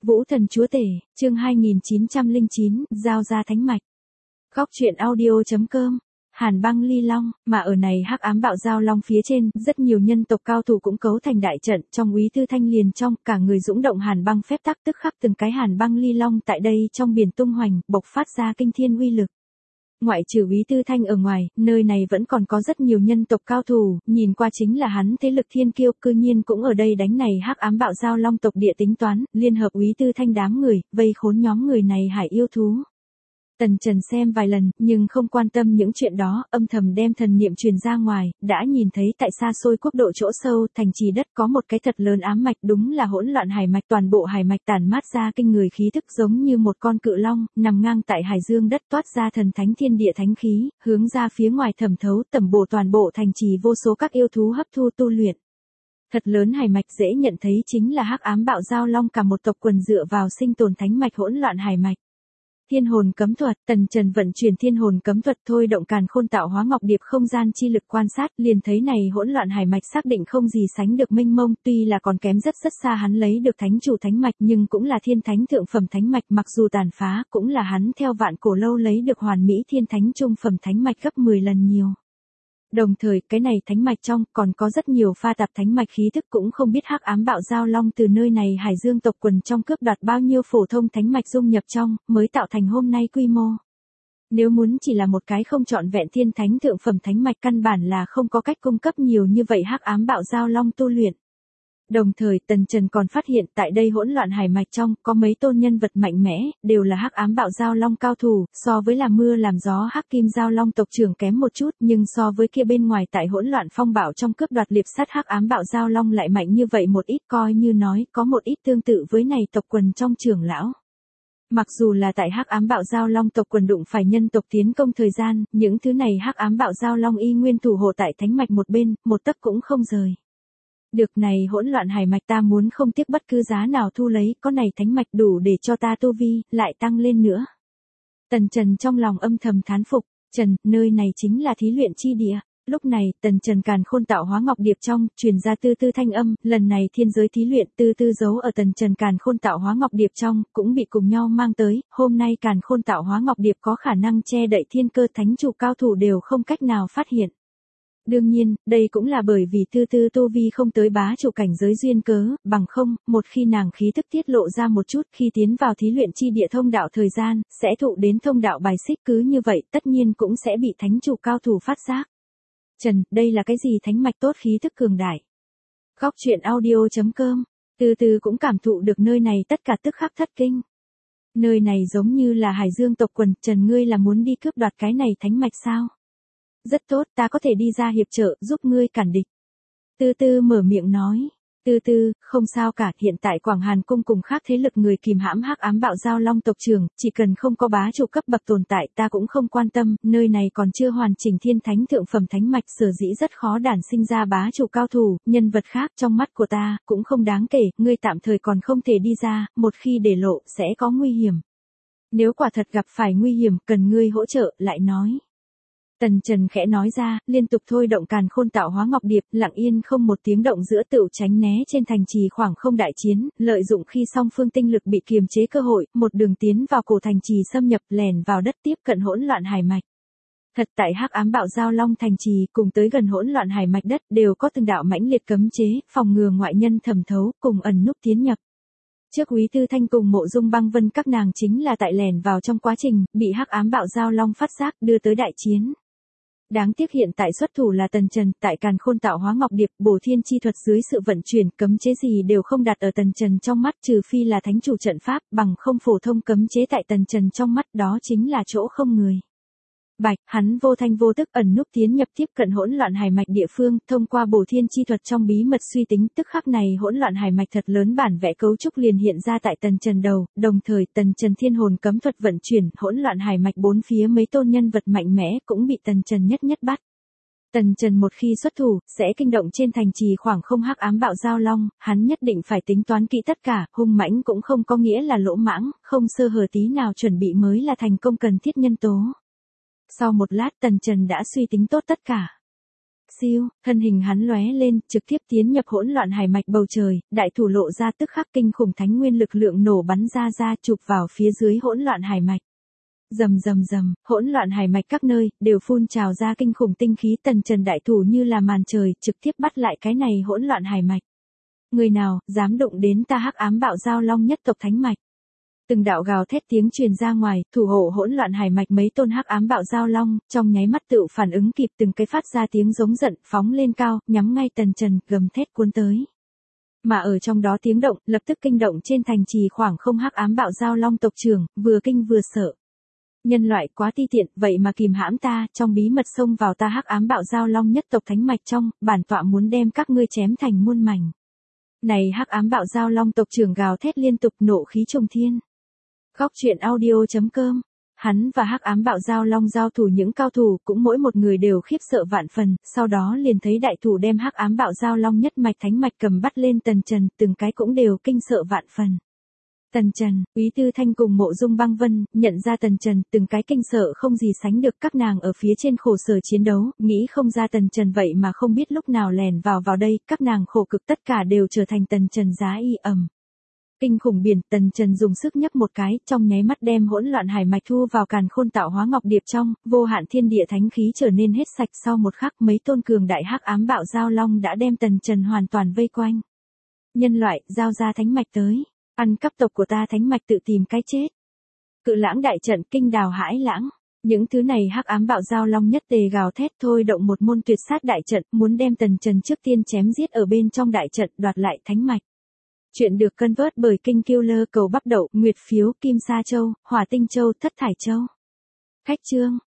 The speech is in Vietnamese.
Vũ Thần Chúa Tể, chương 2909, Giao ra thánh mạch. Góc truyện audio.com. Hàn Băng Ly Long, mà ở này hắc ám bạo giao long phía trên, rất nhiều nhân tộc cao thủ cũng cấu thành đại trận, trong Úy Tư Thanh liền trong, cả người dũng động hàn băng phép tắc tức khắc từng cái Hàn Băng Ly Long tại đây trong biển tung hoành, bộc phát ra kinh thiên uy lực. Ngoại trừ Úy Tư Thanh ở ngoài, nơi này vẫn còn có rất nhiều nhân tộc cao thủ, nhìn qua chính là hắn thế lực thiên kiêu, cư nhiên cũng ở đây đánh này hắc ám bạo giao long tộc địa tính toán, liên hợp Úy Tư Thanh đám người, vây khốn nhóm người này hải yêu thú. Tần Trần xem vài lần, nhưng không quan tâm những chuyện đó, âm thầm đem thần niệm truyền ra ngoài, đã nhìn thấy tại xa xôi quốc độ chỗ sâu, thành trì đất có một cái thật lớn ám mạch, đúng là hỗn loạn hải mạch, toàn bộ hải mạch tản mát ra kinh người khí thức giống như một con cự long, nằm ngang tại hải dương đất toát ra thần thánh thiên địa thánh khí, hướng ra phía ngoài thẩm thấu tẩm bổ toàn bộ thành trì vô số các yêu thú hấp thu tu luyện. Thật lớn hải mạch dễ nhận thấy chính là hắc ám bạo giao long cả một tộc quần dựa vào sinh tồn thánh mạch hỗn loạn hải mạch. Thiên hồn cấm thuật, Tần Trần vận chuyển thiên hồn cấm thuật thôi động càn khôn tạo hóa ngọc điệp không gian chi lực quan sát, liền thấy này hỗn loạn hải mạch xác định không gì sánh được mênh mông, tuy là còn kém rất xa hắn lấy được thánh chủ thánh mạch nhưng cũng là thiên thánh thượng phẩm thánh mạch, mặc dù tàn phá, cũng là hắn theo vạn cổ lâu lấy được hoàn mỹ thiên thánh trung phẩm thánh mạch gấp 10 lần nhiều. Đồng thời, cái này thánh mạch trong, còn có rất nhiều pha tạp thánh mạch khí thức cũng không biết hắc ám bạo giao long từ nơi này hải dương tộc quần trong cướp đoạt bao nhiêu phổ thông thánh mạch dung nhập trong, mới tạo thành hôm nay quy mô. Nếu muốn chỉ là một cái không trọn vẹn thiên thánh thượng phẩm thánh mạch căn bản là không có cách cung cấp nhiều như vậy hắc ám bạo giao long tu luyện. Đồng thời Tần Trần còn phát hiện tại đây hỗn loạn hải mạch trong có mấy tôn nhân vật mạnh mẽ, đều là hắc ám bạo giao long cao thủ, so với làm mưa làm gió hắc kim giao long tộc trưởng kém một chút, nhưng so với kia bên ngoài tại hỗn loạn phong bạo trong cướp đoạt liệp sát hắc ám bạo giao long lại mạnh như vậy một ít, coi như nói có một ít tương tự với này tộc quần trong trưởng lão. Mặc dù là tại hắc ám bạo giao long tộc quần đụng phải nhân tộc tiến công thời gian, những thứ này hắc ám bạo giao long y nguyên thủ hộ tại thánh mạch một bên, một tấc cũng không rời. Được này hỗn loạn hải mạch ta muốn không tiếc bất cứ giá nào thu lấy, có này thánh mạch đủ để cho ta tu vi, lại tăng lên nữa. Tần Trần trong lòng âm thầm thán phục, Trần, nơi này chính là thí luyện chi địa. Lúc này, Tần Trần càn khôn tạo hóa ngọc điệp trong, truyền ra tư tư thanh âm, lần này thiên giới thí luyện tư tư giấu ở Tần Trần càn khôn tạo hóa ngọc điệp trong, cũng bị cùng nhau mang tới, hôm nay càn khôn tạo hóa ngọc điệp có khả năng che đậy thiên cơ thánh chủ cao thủ đều không cách nào phát hiện. Đương nhiên, đây cũng là bởi vì tư tư tu vi không tới bá chủ cảnh giới duyên cớ, bằng không, một khi nàng khí thức tiết lộ ra một chút khi tiến vào thí luyện chi địa thông đạo thời gian, sẽ thụ đến thông đạo bài xích, cứ như vậy tất nhiên cũng sẽ bị thánh chủ cao thủ phát giác. Trần, đây là cái gì thánh mạch tốt khí thức cường đại? Góc truyện audio.com, từ từ cũng cảm thụ được nơi này tất cả tức khắc thất kinh. Nơi này giống như là hải dương tộc quần, Trần ngươi là muốn đi cướp đoạt cái này thánh mạch sao? Rất tốt, ta có thể đi ra hiệp trợ, giúp ngươi cản địch. Tư tư mở miệng nói. Tư tư, không sao cả, hiện tại Quảng Hàn cung cùng khác thế lực người kìm hãm hắc ám bạo giao long tộc trưởng, chỉ cần không có bá chủ cấp bậc tồn tại ta cũng không quan tâm, nơi này còn chưa hoàn chỉnh thiên thánh thượng phẩm thánh mạch, sở dĩ rất khó đản sinh ra bá chủ cao thủ, nhân vật khác trong mắt của ta, cũng không đáng kể, ngươi tạm thời còn không thể đi ra, một khi để lộ, sẽ có nguy hiểm. Nếu quả thật gặp phải nguy hiểm, cần ngươi hỗ trợ, lại nói. Tần Trần khẽ nói ra, liên tục thôi động càn khôn tạo hóa ngọc điệp, lặng yên không một tiếng động giữa tựu tránh né trên thành trì khoảng không đại chiến, lợi dụng khi song phương tinh lực bị kiềm chế cơ hội, một đường tiến vào cổ thành trì xâm nhập, lẻn vào đất tiếp cận hỗn loạn hải mạch. Thật tại hắc ám bạo giao long thành trì cùng tới gần hỗn loạn hải mạch đất đều có từng đạo mãnh liệt cấm chế, phòng ngừa ngoại nhân thẩm thấu, cùng ẩn núp tiến nhập. Trước Úy Tư Thanh cùng Mộ Dung Băng Vân các nàng chính là tại lẻn vào trong quá trình, bị hắc ám bạo giao long phát giác đưa tới đại chiến. Đáng tiếc hiện tại xuất thủ là Tần Trần, tại càn khôn tạo hóa ngọc điệp, bổ thiên chi thuật dưới sự vận chuyển, cấm chế gì đều không đặt ở Tần Trần trong mắt, trừ phi là thánh chủ trận pháp, bằng không phổ thông cấm chế tại Tần Trần trong mắt đó chính là chỗ không người. Bạch, hắn vô thanh vô tức ẩn núp tiến nhập tiếp cận hỗn loạn hải mạch địa phương, thông qua bổ thiên chi thuật trong bí mật suy tính, tức khắc này hỗn loạn hải mạch thật lớn bản vẽ cấu trúc liền hiện ra tại Tần Trần đầu, đồng thời Tần Trần thiên hồn cấm thuật vận chuyển, hỗn loạn hải mạch bốn phía mấy tôn nhân vật mạnh mẽ cũng bị Tần Trần nhất bắt. Tần Trần một khi xuất thủ, sẽ kinh động trên thành trì khoảng không hắc ám bạo giao long, hắn nhất định phải tính toán kỹ tất cả, hung mãnh cũng không có nghĩa là lỗ mãng, không sơ hở tí nào chuẩn bị mới là thành công cần thiết nhân tố. Sau một lát Tần Trần đã suy tính tốt tất cả. Siêu, thân hình hắn lóe lên, trực tiếp tiến nhập hỗn loạn hải mạch bầu trời, đại thủ lộ ra tức khắc kinh khủng thánh nguyên lực lượng nổ bắn ra chụp vào phía dưới hỗn loạn hải mạch. Rầm rầm rầm, hỗn loạn hải mạch các nơi đều phun trào ra kinh khủng tinh khí, tần trần đại thủ như là màn trời, trực tiếp bắt lại cái này hỗn loạn hải mạch. Người nào dám đụng đến ta hắc ám bạo giao long nhất tộc thánh mạch? Từng đạo gào thét tiếng truyền ra ngoài, thủ hộ hỗn loạn hải mạch mấy tôn hắc ám bạo giao long, trong nháy mắt tự phản ứng kịp, từng cái phát ra tiếng giống giận, phóng lên cao, nhắm ngay tần trần, gầm thét cuốn tới. Mà ở trong đó tiếng động, lập tức kinh động trên thành trì khoảng không hắc ám bạo giao long tộc trưởng, vừa kinh vừa sợ. Nhân loại quá ti tiện, vậy mà kìm hãm ta, trong bí mật xông vào ta hắc ám bạo giao long nhất tộc thánh mạch trong, bản tọa muốn đem các ngươi chém thành muôn mảnh. Này hắc ám bạo giao long tộc trưởng gào thét liên tục, nộ khí trùng thiên. Góc truyện audio.com. Hắn và hắc ám bạo giao long giao thủ, những cao thủ cũng mỗi một người đều khiếp sợ vạn phần, sau đó liền thấy đại thủ đem hắc ám bạo giao long nhất mạch thánh mạch cầm bắt lên tần trần, từng cái cũng đều kinh sợ vạn phần. Tần Trần, Úy Tư Thanh cùng Mộ Dung Băng Vân, nhận ra Tần Trần, từng cái kinh sợ không gì sánh được, các nàng ở phía trên khổ sở chiến đấu, nghĩ không ra Tần Trần vậy mà không biết lúc nào lèn vào đây, các nàng khổ cực tất cả đều trở thành Tần Trần giá y ẩm. Kinh khủng biển, Tần Trần dùng sức nhấc một cái, trong nháy mắt đem hỗn loạn hải mạch thu vào càn khôn tạo hóa ngọc điệp trong, vô hạn thiên địa thánh khí trở nên hết sạch, sau một khắc mấy tôn cường đại hắc ám bạo giao long đã đem Tần Trần hoàn toàn vây quanh. Nhân loại, giao ra thánh mạch tới. Ăn cắp tộc của ta thánh mạch tự tìm cái chết. Cự lãng đại trận, kinh đào hãi lãng. Những thứ này hắc ám bạo giao long nhất tề gào thét, thôi động một môn tuyệt sát đại trận, muốn đem Tần Trần trước tiên chém giết ở bên trong đại trận, đoạt lại thánh mạch. Chuyện được convert bởi King Killer, cầu bắp đậu, nguyệt phiếu, kim sa châu, hỏa tinh châu, thất thải châu. Khách chương.